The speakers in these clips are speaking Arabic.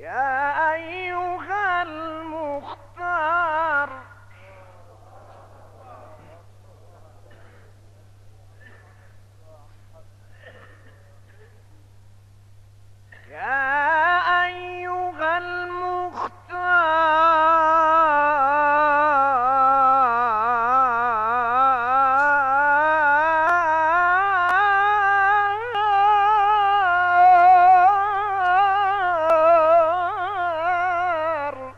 يا أيها المختار يا أيها المختار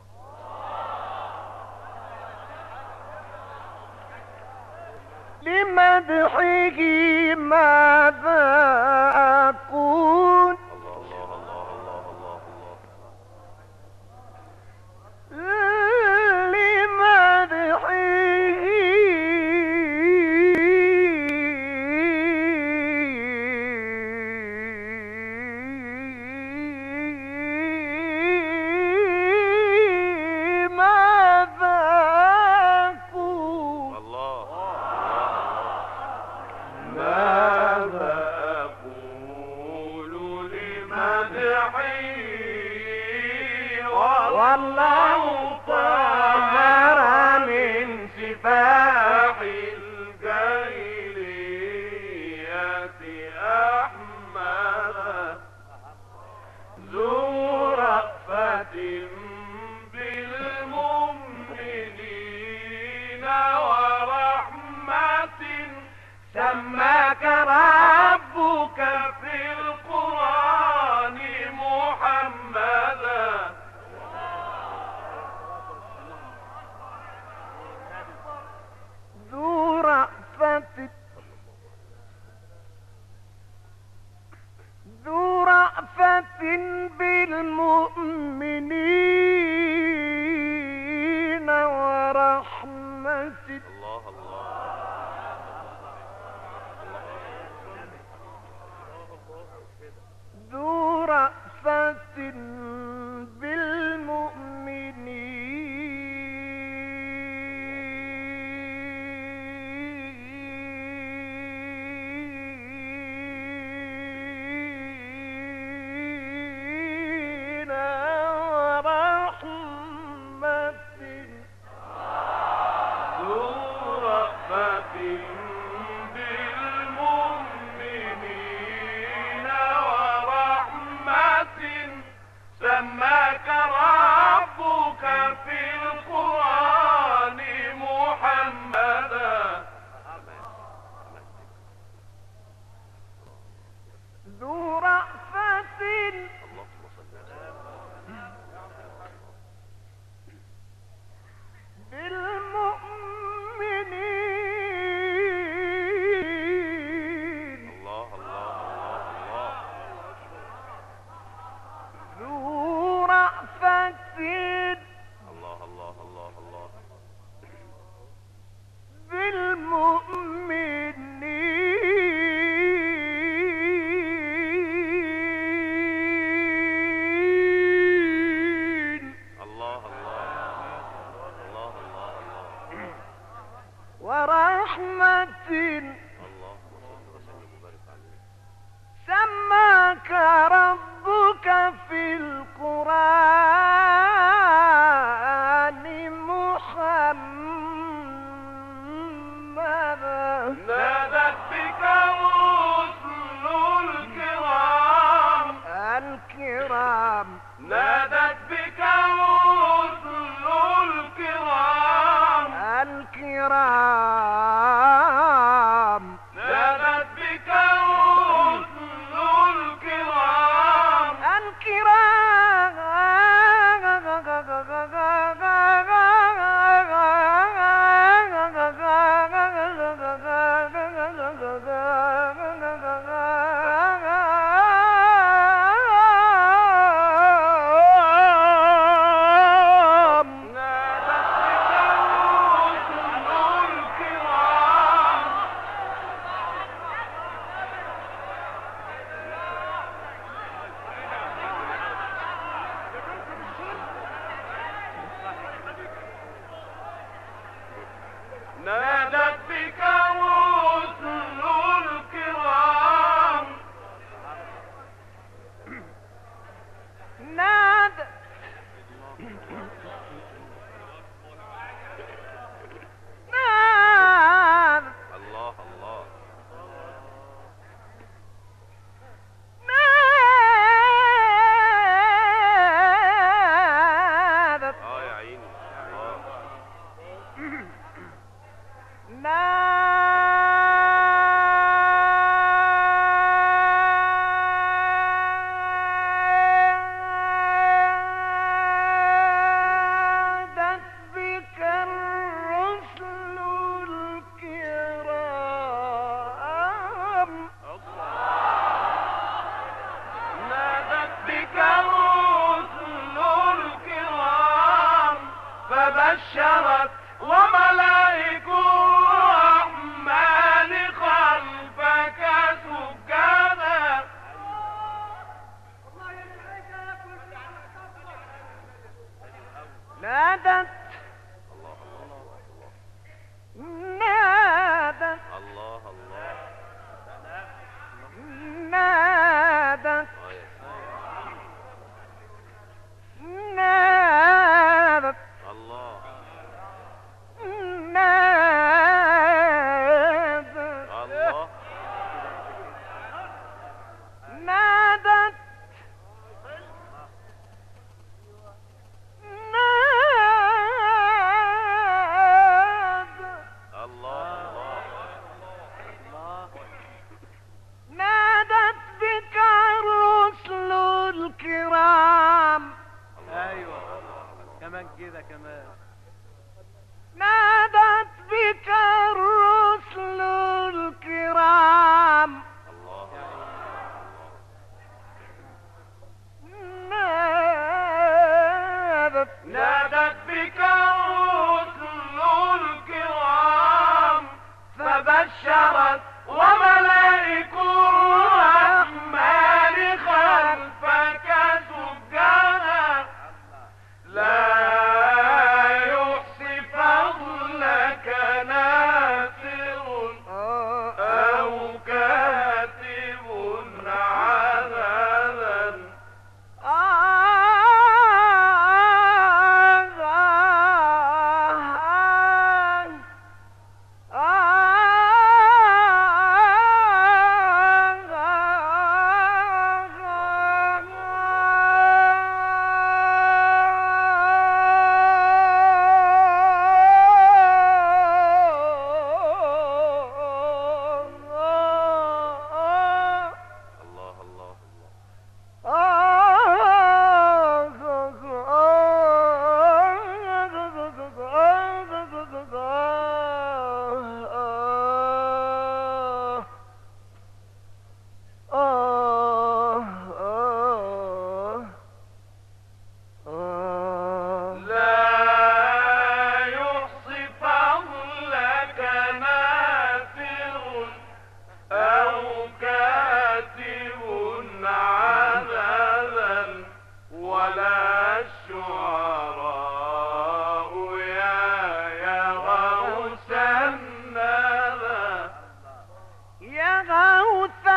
لمدحه ماذا أكون والله طهر من سفاح الجاهلية أحمد ذو رأفة بالمؤمنين ورحمة سماك ربك في القرآن محمدا ذو رأفة بالمؤمنين ورحمة ذو رأفة بالمؤمنين ورحمة ذو رأفة بالمؤمنين ورحمة سماك ربك في القرآن محمدا ذو رأفة بالمؤمنين ذو رأفة بالمؤمنين ورحمة سماك ربك في القرآن محمدا نادت بك الرسل الكرام نادت بك الرسل الكرام نادت بك الرسل الكرام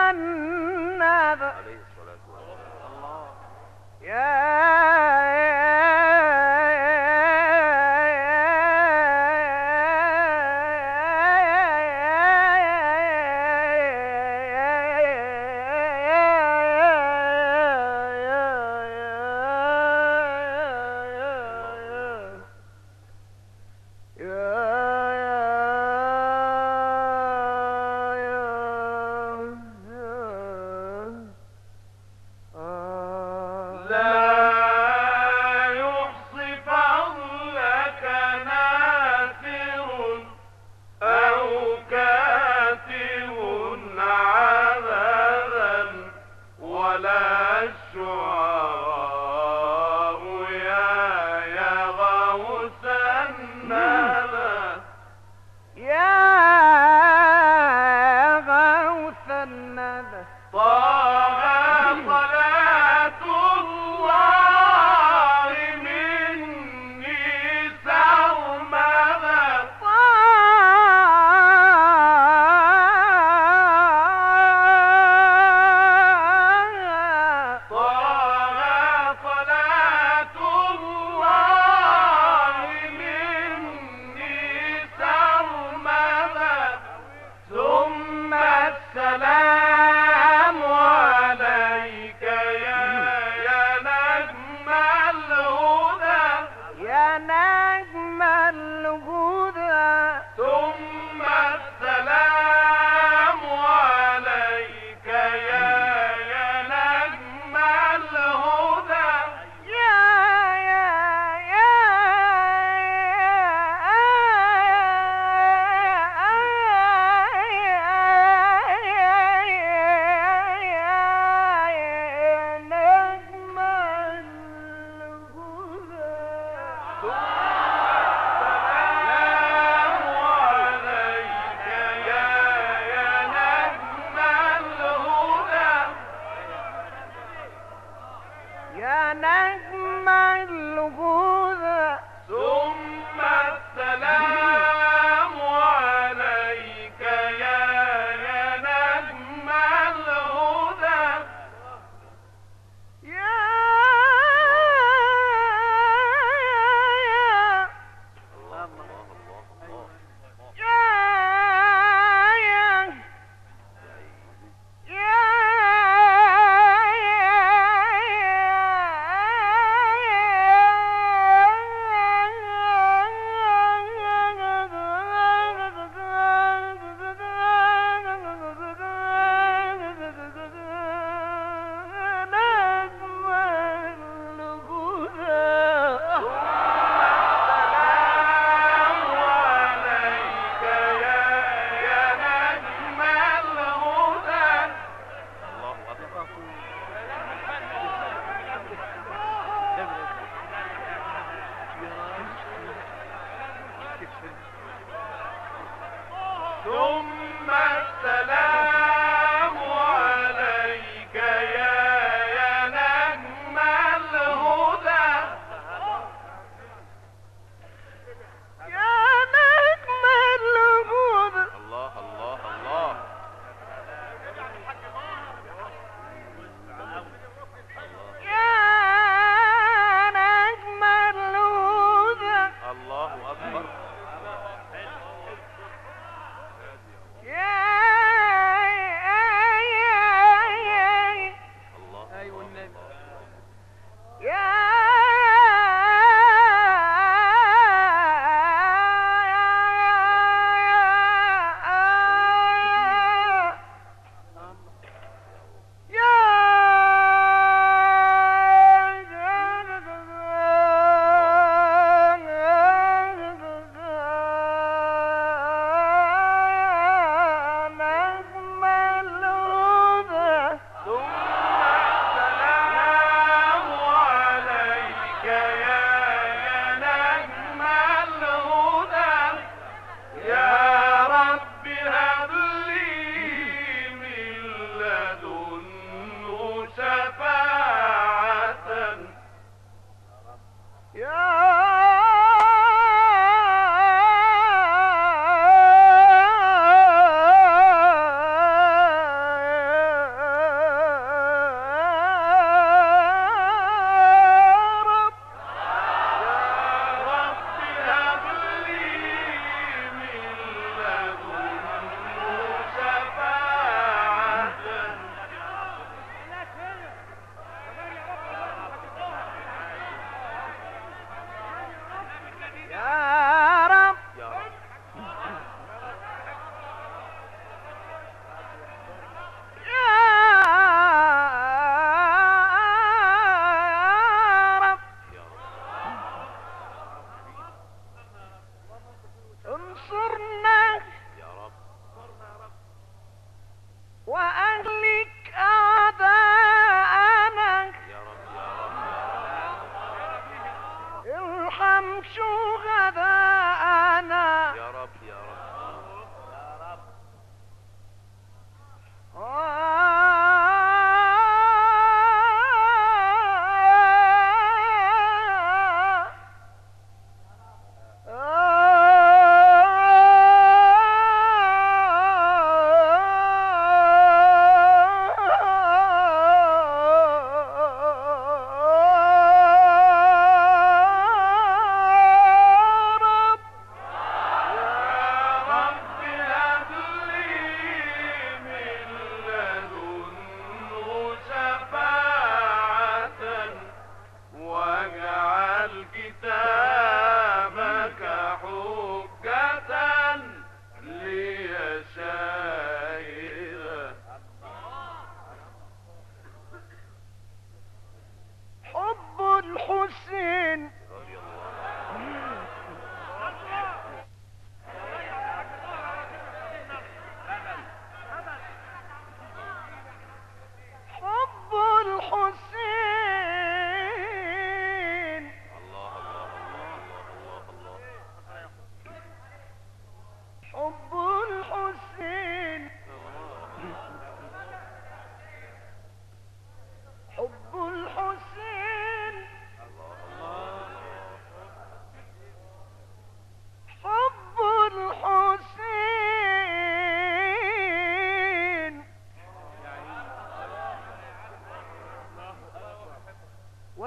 النذر عليه الصلاة والسلام.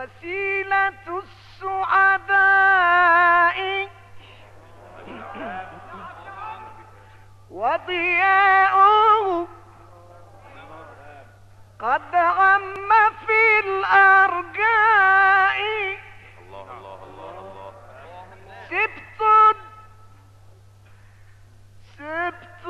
وسيلة السعداء وضياؤه قد عم في الأرجاء. الله الله الله الله. سبت سبت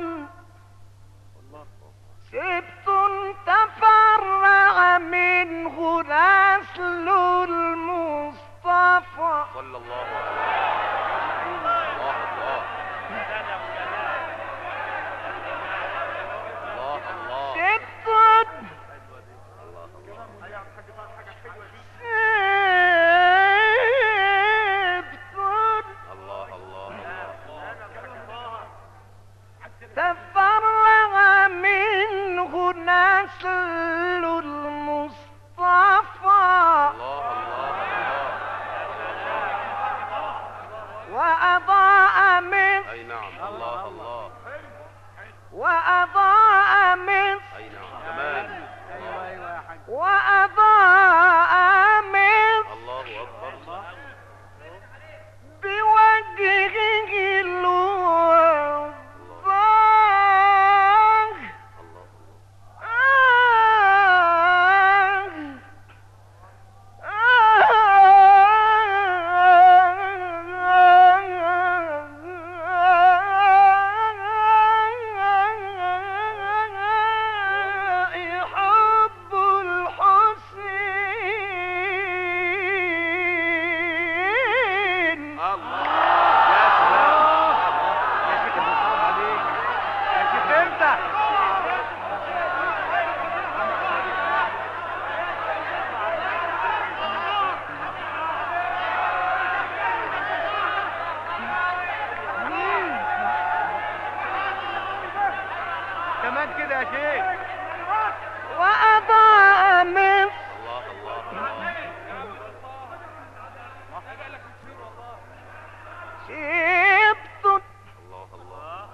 سبت تفرع منه نسل المصطفى صلى الله عليه. الله الله. الله الله. سبت الله الله. الله الله الله. تفرع منه نسل المصطفى الله الله الله. وأضاء مصر. أي نعم. الله الله. وأضاء مصر. أي نعم كمان. وأضاء مصر الله أكبر. بوجهه الوضاح. الله حب الحسين. الله. يا سلام. يا شيخ الحرام عليك يا شيخ انت. كمان كده يا شيخ. وأضاء مصر. الله الله الله. شبت الله الله.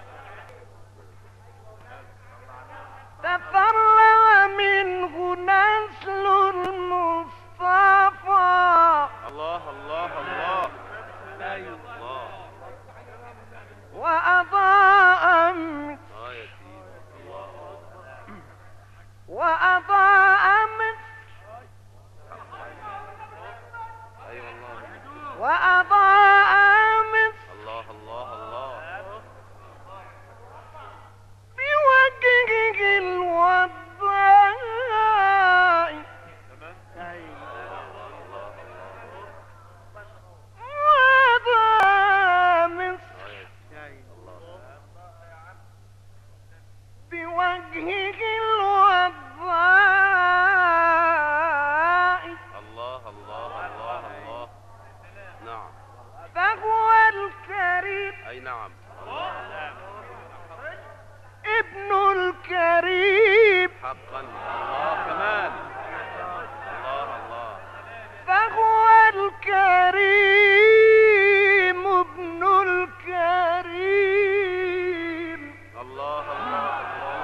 تفرع منه نسل المصطفى الله الله الله. الله. وأضاء مصر. يا سيدي. الله. وأضاء مصر. أي والله. وأضاء مصر الله الله الله. بوجهه الوضاء. وأضاء مصر بوجهه الوضاء. الله الله الله الله. نعم. فهو الكريم أي نعم. الله. ابن الكريم. حقا. الله كمان. الله الله. فهو الكريم ابن الكريم. الله الله الله.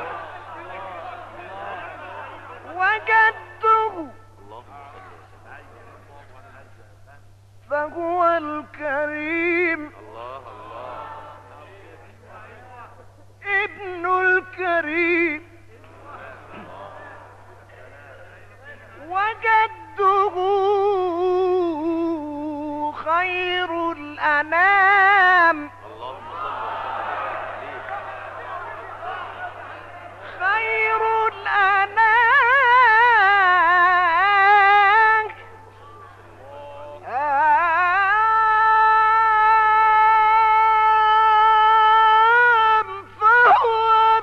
وجده اللهم صل وسلم. فهو الكريم الله الله. ابن الكريم. وجده خير الأنام. اللهم صل وسلم عليه. خير الأنام. فهو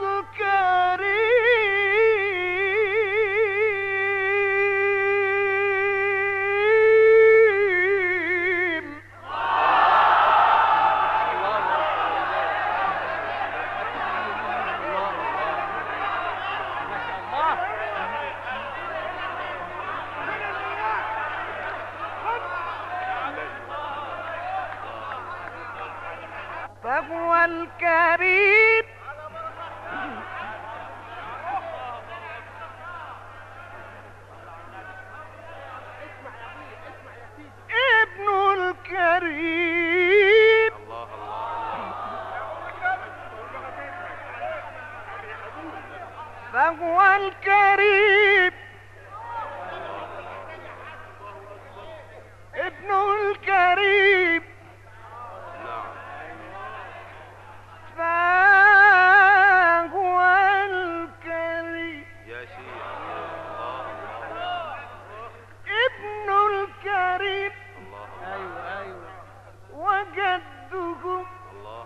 الكريم. فهو الكريم ابن الكريم نعم فهو الكريم يا شيخ الله الله ابن الكريم الله وجده الله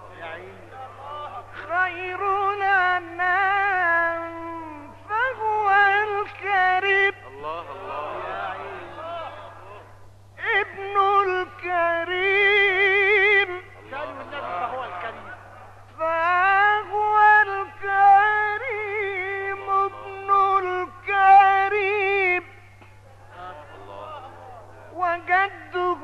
خير الأنام فهو الكريم الله الله ابن الكريم فهو الكريم فهو الكريم ابن الكريم وجده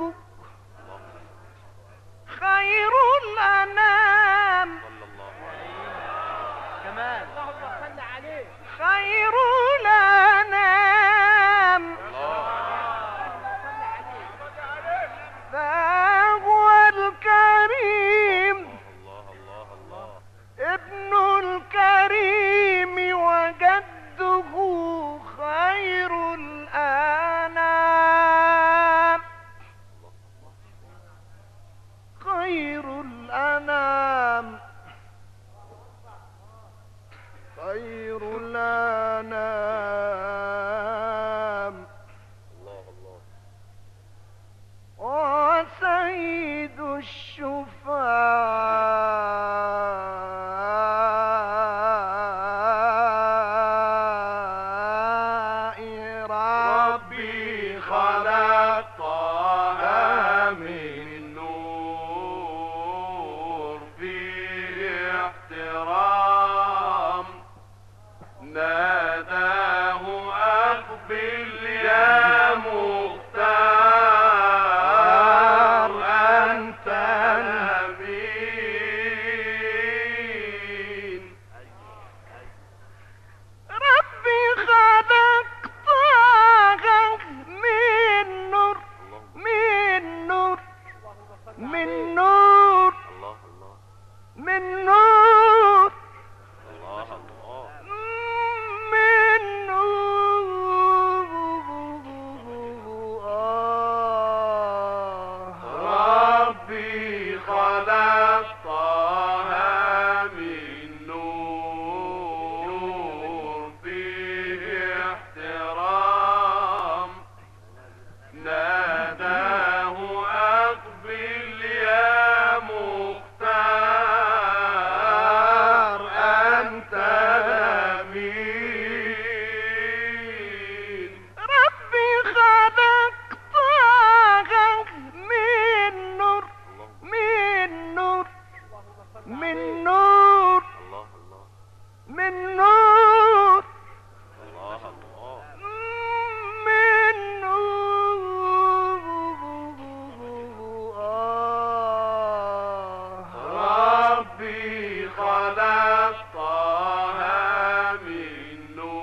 خير الأنام كمان اللهم صل عليه خير الأنام فهو الكريم ابن الكريم وجده خير الأنام خير الأنام خير الأنام وسيد الشفعاء ربي خلقها من نور في احترام ناداه أقبل يا مختار أنت الأمين ربي خلقتها من نور من نور من نور الله الله من نور الله الله من نور ربي خلقتها من نور فيه احترام ناداه أقبل يا مختار أنت الأمين ربي خلقتها من نور من نور من نور الله الله من نور الله الله من نور ربي خلقتها من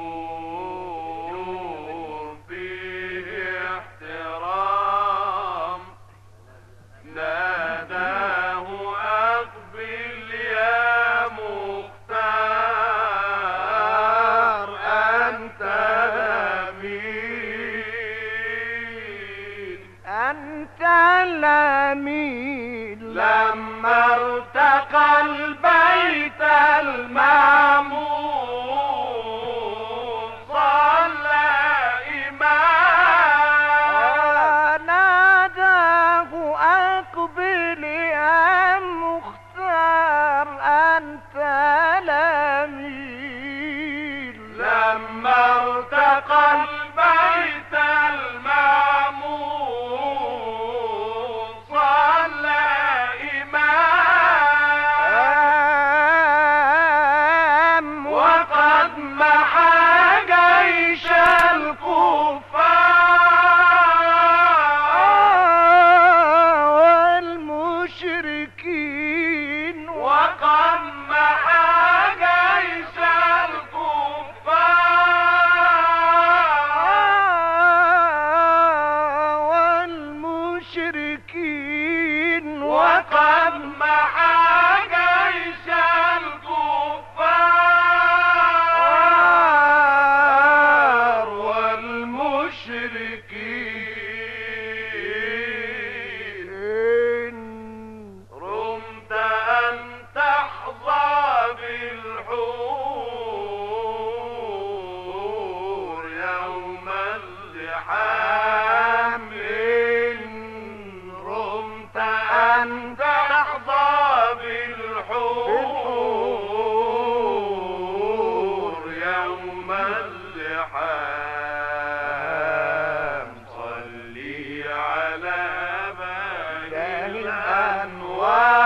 نور فيه احترام ناداه أقبل يا مختار أنت الأمين أنت الأمين لما ارتقى البيت المعمور صلى إمام ناداه أقبل يا مختار أنت الأمين لما ارتقى البيت المعمور صلى إمام وقد محى جيش الكفار والمشركين وقد محى جيش الكفار والمشركين وقد محى جيش الكفار الريحان صلي على ماهي الأنوار